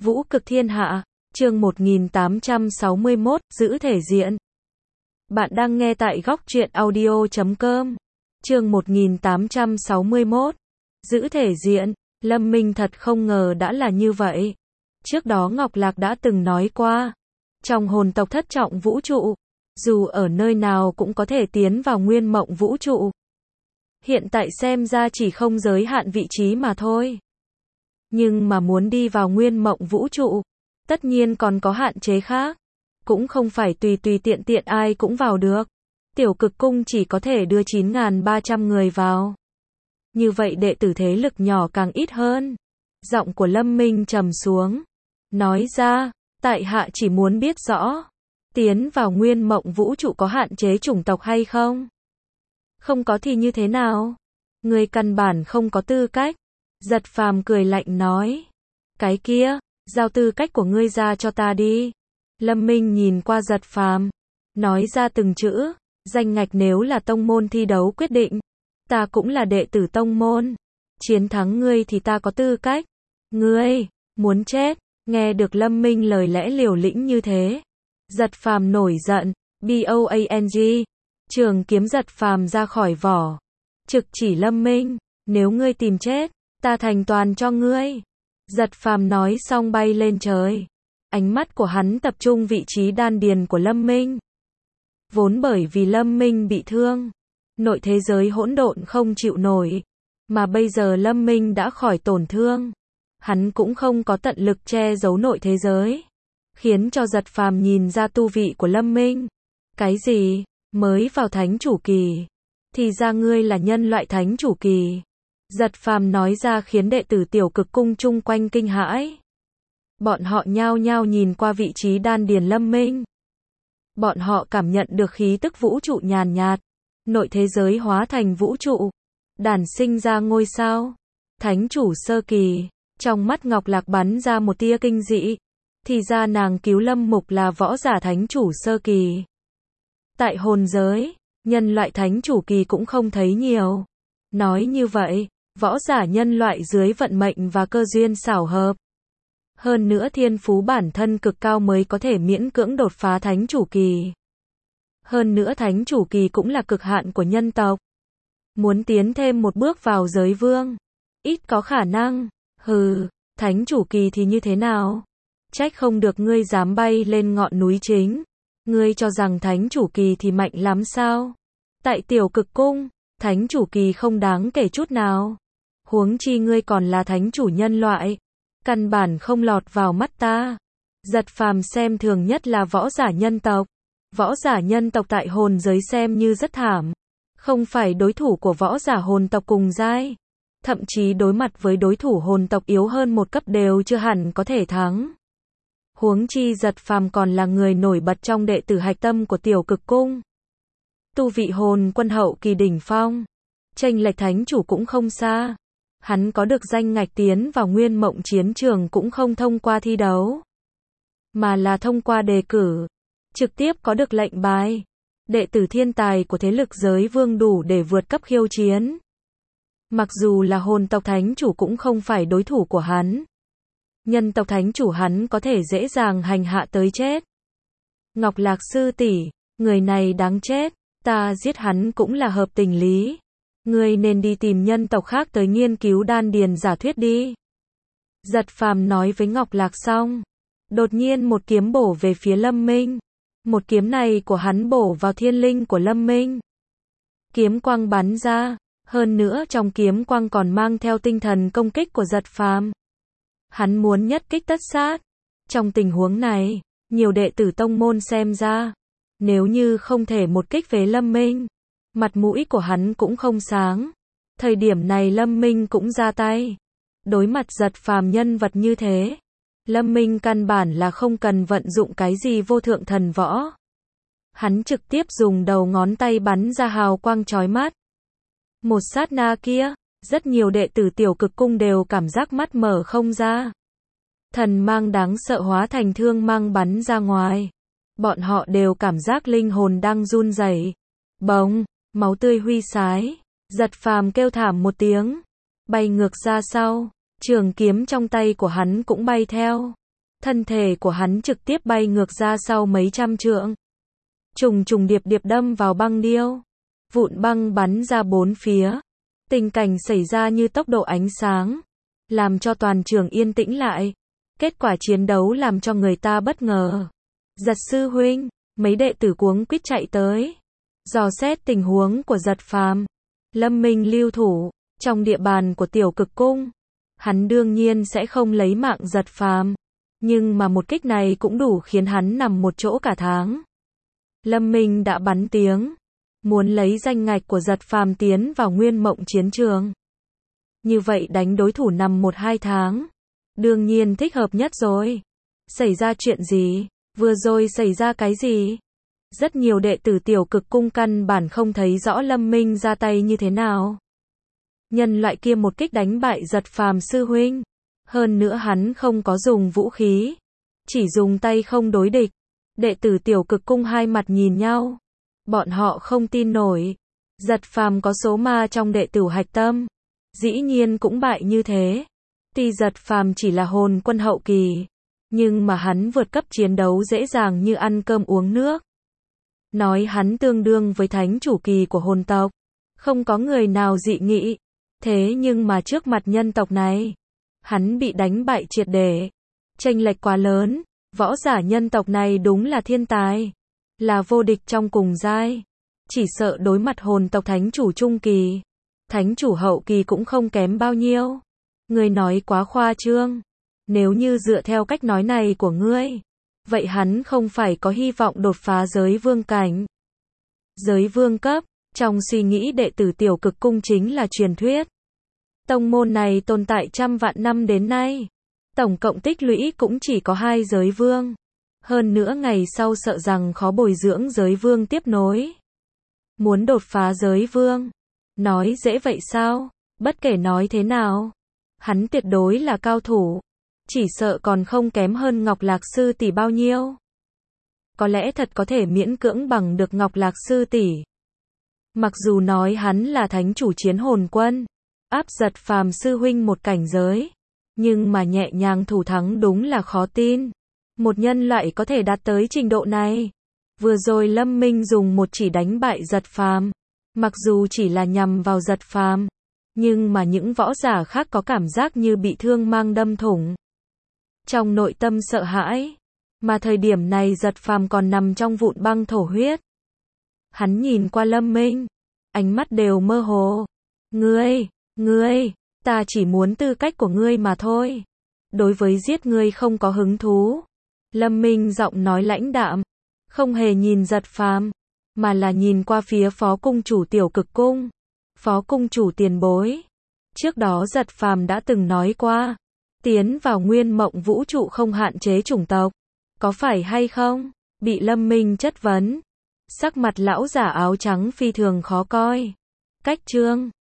Vũ cực thiên hạ, chương 1861, giữ thể diện. Bạn đang nghe tại góc truyện audio.com. Chương 1861, giữ thể diện. Lâm Minh thật không ngờ đã là như vậy. Trước đó Ngọc Lạc đã từng nói qua, trong hồn tộc thất trọng vũ trụ, dù ở nơi nào cũng có thể tiến vào nguyên mộng vũ trụ. Hiện tại xem ra chỉ không giới hạn vị trí mà thôi. Nhưng mà muốn đi vào nguyên mộng vũ trụ, tất nhiên còn có hạn chế khác. Cũng không phải tùy tùy tiện tiện ai cũng vào được. Tiểu cực cung chỉ có thể đưa 9.300 người vào. Như vậy đệ tử thế lực nhỏ càng ít hơn. Giọng của Lâm Minh trầm xuống. Nói ra, tại hạ chỉ muốn biết rõ. Tiến vào nguyên mộng vũ trụ có hạn chế chủng tộc hay không? Không có thì như thế nào? Người căn bản không có tư cách. Giật Phàm cười lạnh nói. Cái kia, giao tư cách của ngươi ra cho ta đi. Lâm Minh nhìn qua Giật Phàm, nói ra từng chữ, danh ngạch nếu là tông môn thi đấu quyết định, ta cũng là đệ tử tông môn. Chiến thắng ngươi thì ta có tư cách. Ngươi, muốn chết. Nghe được Lâm Minh lời lẽ liều lĩnh như thế. Giật Phàm nổi giận, BOANG. Trường kiếm Giật Phàm ra khỏi vỏ. Trực chỉ Lâm Minh, nếu ngươi tìm chết, ta thành toàn cho ngươi. Giật Phàm nói xong bay lên trời. Ánh mắt của hắn tập trung vị trí đan điền của Lâm Minh. Vốn bởi vì Lâm Minh bị thương, nội thế giới hỗn độn không chịu nổi, mà bây giờ Lâm Minh đã khỏi tổn thương, hắn cũng không có tận lực che giấu nội thế giới, khiến cho Giật Phàm nhìn ra tu vị của Lâm Minh. Cái gì? Mới vào thánh chủ kỳ? Thì ra ngươi là nhân loại thánh chủ kỳ. Giật Phàm nói ra khiến đệ tử tiểu cực cung chung quanh kinh hãi. Bọn họ nhao nhao nhìn qua vị trí đan điền Lâm Minh. Bọn họ cảm nhận được khí tức vũ trụ nhàn nhạt. Nội thế giới hóa thành vũ trụ. Đản sinh ra ngôi sao. Thánh chủ sơ kỳ. Trong mắt Ngọc Lạc bắn ra một tia kinh dị. Thì ra nàng cứu Lâm Mục là võ giả thánh chủ sơ kỳ. Tại hồn giới, nhân loại thánh chủ kỳ cũng không thấy nhiều. Nói như vậy, võ giả nhân loại dưới vận mệnh và cơ duyên xảo hợp. Hơn nữa thiên phú bản thân cực cao mới có thể miễn cưỡng đột phá thánh chủ kỳ. Hơn nữa thánh chủ kỳ cũng là cực hạn của nhân tộc. Muốn tiến thêm một bước vào giới vương, ít có khả năng. Hừ, thánh chủ kỳ thì như thế nào? Trách không được ngươi dám bay lên ngọn núi chính. Ngươi cho rằng thánh chủ kỳ thì mạnh lắm sao? Tại tiểu cực cung, thánh chủ kỳ không đáng kể chút nào. Huống chi ngươi còn là thánh chủ nhân loại. Căn bản không lọt vào mắt ta. Giật Phàm xem thường nhất là võ giả nhân tộc. Võ giả nhân tộc tại hồn giới xem như rất thảm. Không phải đối thủ của võ giả hồn tộc cùng giai. Thậm chí đối mặt với đối thủ hồn tộc yếu hơn một cấp đều chưa hẳn có thể thắng. Huống chi Giật Phàm còn là người nổi bật trong đệ tử hạch tâm của tiểu cực cung. Tu vị hồn quân hậu kỳ đỉnh phong. Chênh lệch thánh chủ cũng không xa. Hắn có được danh ngạch tiến vào nguyên mộng chiến trường cũng không thông qua thi đấu, mà là thông qua đề cử. Trực tiếp có được lệnh bài. Đệ tử thiên tài của thế lực giới vương đủ để vượt cấp khiêu chiến. Mặc dù là hồn tộc thánh chủ cũng không phải đối thủ của hắn. Nhân tộc thánh chủ hắn có thể dễ dàng hành hạ tới chết. Ngọc Lạc sư tỷ, người này đáng chết, ta giết hắn cũng là hợp tình lý. Ngươi nên đi tìm nhân tộc khác tới nghiên cứu đan điền giả thuyết đi. Giật Phàm nói với Ngọc Lạc xong. Đột nhiên một kiếm bổ về phía Lâm Minh. Một kiếm này của hắn bổ vào thiên linh của Lâm Minh. Kiếm quang bắn ra. Hơn nữa trong kiếm quang còn mang theo tinh thần công kích của Giật Phàm. Hắn muốn nhất kích tất sát. Trong tình huống này, nhiều đệ tử tông môn xem ra. Nếu như không thể một kích với Lâm Minh, mặt mũi của hắn cũng không sáng. Thời điểm này Lâm Minh cũng ra tay. Đối mặt Giật Phàm nhân vật như thế, Lâm Minh căn bản là không cần vận dụng cái gì vô thượng thần võ. Hắn trực tiếp dùng đầu ngón tay bắn ra hào quang chói mắt. Một sát na kia, rất nhiều đệ tử tiểu cực cung đều cảm giác mắt mở không ra. Thần mang đáng sợ hóa thành thương mang bắn ra ngoài. Bọn họ đều cảm giác linh hồn đang run rẩy. Bỗng, máu tươi huy sái. Giật Phàm kêu thảm một tiếng, bay ngược ra sau. Trường kiếm trong tay của hắn cũng bay theo. Thân thể của hắn trực tiếp bay ngược ra sau mấy trăm trượng. Trùng trùng điệp điệp đâm vào băng điêu. Vụn băng bắn ra bốn phía. Tình cảnh xảy ra như tốc độ ánh sáng. Làm cho toàn trường yên tĩnh lại. Kết quả chiến đấu làm cho người ta bất ngờ. Giật sư huynh, mấy đệ tử cuống quýt chạy tới. Dò xét tình huống của Giật Phàm. Lâm Minh lưu thủ, trong địa bàn của Tiểu Cực Cung. Hắn đương nhiên sẽ không lấy mạng Giật Phàm. Nhưng mà một kích này cũng đủ khiến hắn nằm một chỗ cả tháng. Lâm Minh đã bắn tiếng. Muốn lấy danh ngạch của Giật Phàm tiến vào Nguyên Mộng chiến trường. Như vậy đánh đối thủ nằm 1-2 tháng. Đương nhiên thích hợp nhất rồi. Xảy ra chuyện gì? Vừa rồi xảy ra cái gì? Rất nhiều đệ tử Tiểu Cực Cung căn bản không thấy rõ Lâm Minh ra tay như thế nào. Nhân loại kia một kích đánh bại Giật Phàm sư huynh. Hơn nữa hắn không có dùng vũ khí. Chỉ dùng tay không đối địch. Đệ tử Tiểu Cực Cung hai mặt nhìn nhau. Bọn họ không tin nổi. Giật Phàm có số ma trong đệ tử hạch tâm. Dĩ nhiên cũng bại như thế. Tuy Giật Phàm chỉ là hồn quân hậu kỳ. Nhưng mà hắn vượt cấp chiến đấu dễ dàng như ăn cơm uống nước. Nói hắn tương đương với thánh chủ kỳ của hồn tộc. Không có người nào dị nghị. Thế nhưng mà trước mặt nhân tộc này, hắn bị đánh bại triệt để. Chênh lệch quá lớn. Võ giả nhân tộc này đúng là thiên tài. Là vô địch trong cùng giai. Chỉ sợ đối mặt hồn tộc thánh chủ trung kỳ. Thánh chủ hậu kỳ cũng không kém bao nhiêu. Ngươi nói quá khoa trương. Nếu như dựa theo cách nói này của ngươi, vậy hắn không phải có hy vọng đột phá giới vương cảnh. Giới vương cấp, trong suy nghĩ đệ tử Tiểu Cực Cung chính là truyền thuyết. Tông môn này tồn tại trăm vạn năm đến nay. Tổng cộng tích lũy cũng chỉ có 2 giới vương. Hơn nữa ngày sau sợ rằng khó bồi dưỡng giới vương tiếp nối. Muốn đột phá giới vương. Nói dễ vậy sao? Bất kể nói thế nào. Hắn tuyệt đối là cao thủ. Chỉ sợ còn không kém hơn Ngọc Lạc Sư tỷ bao nhiêu. Có lẽ thật có thể miễn cưỡng bằng được Ngọc Lạc Sư tỷ. Mặc dù nói hắn là thánh chủ chiến hồn quân. Áp Giật Phàm sư huynh một cảnh giới. Nhưng mà nhẹ nhàng thủ thắng đúng là khó tin. Một nhân loại có thể đạt tới trình độ này. Vừa rồi Lâm Minh dùng một chỉ đánh bại Giật Phàm. Mặc dù chỉ là nhằm vào Giật Phàm. Nhưng mà những võ giả khác có cảm giác như bị thương mang đâm thủng. Trong nội tâm sợ hãi. Mà thời điểm này Giật Phàm còn nằm trong vụn băng thổ huyết. Hắn nhìn qua Lâm Minh. Ánh mắt đều mơ hồ. Ngươi, ta chỉ muốn tư cách của ngươi mà thôi. Đối với giết ngươi không có hứng thú. Lâm Minh giọng nói lãnh đạm. Không hề nhìn Giật Phàm. Mà là nhìn qua phía phó cung chủ Tiểu Cực Cung. Phó cung chủ tiền bối. Trước đó Giật Phàm đã từng nói qua. Tiến vào Nguyên Mộng vũ trụ không hạn chế chủng tộc. Có phải hay không? Bị Lâm Minh chất vấn. Sắc mặt lão giả áo trắng phi thường khó coi. Cách chương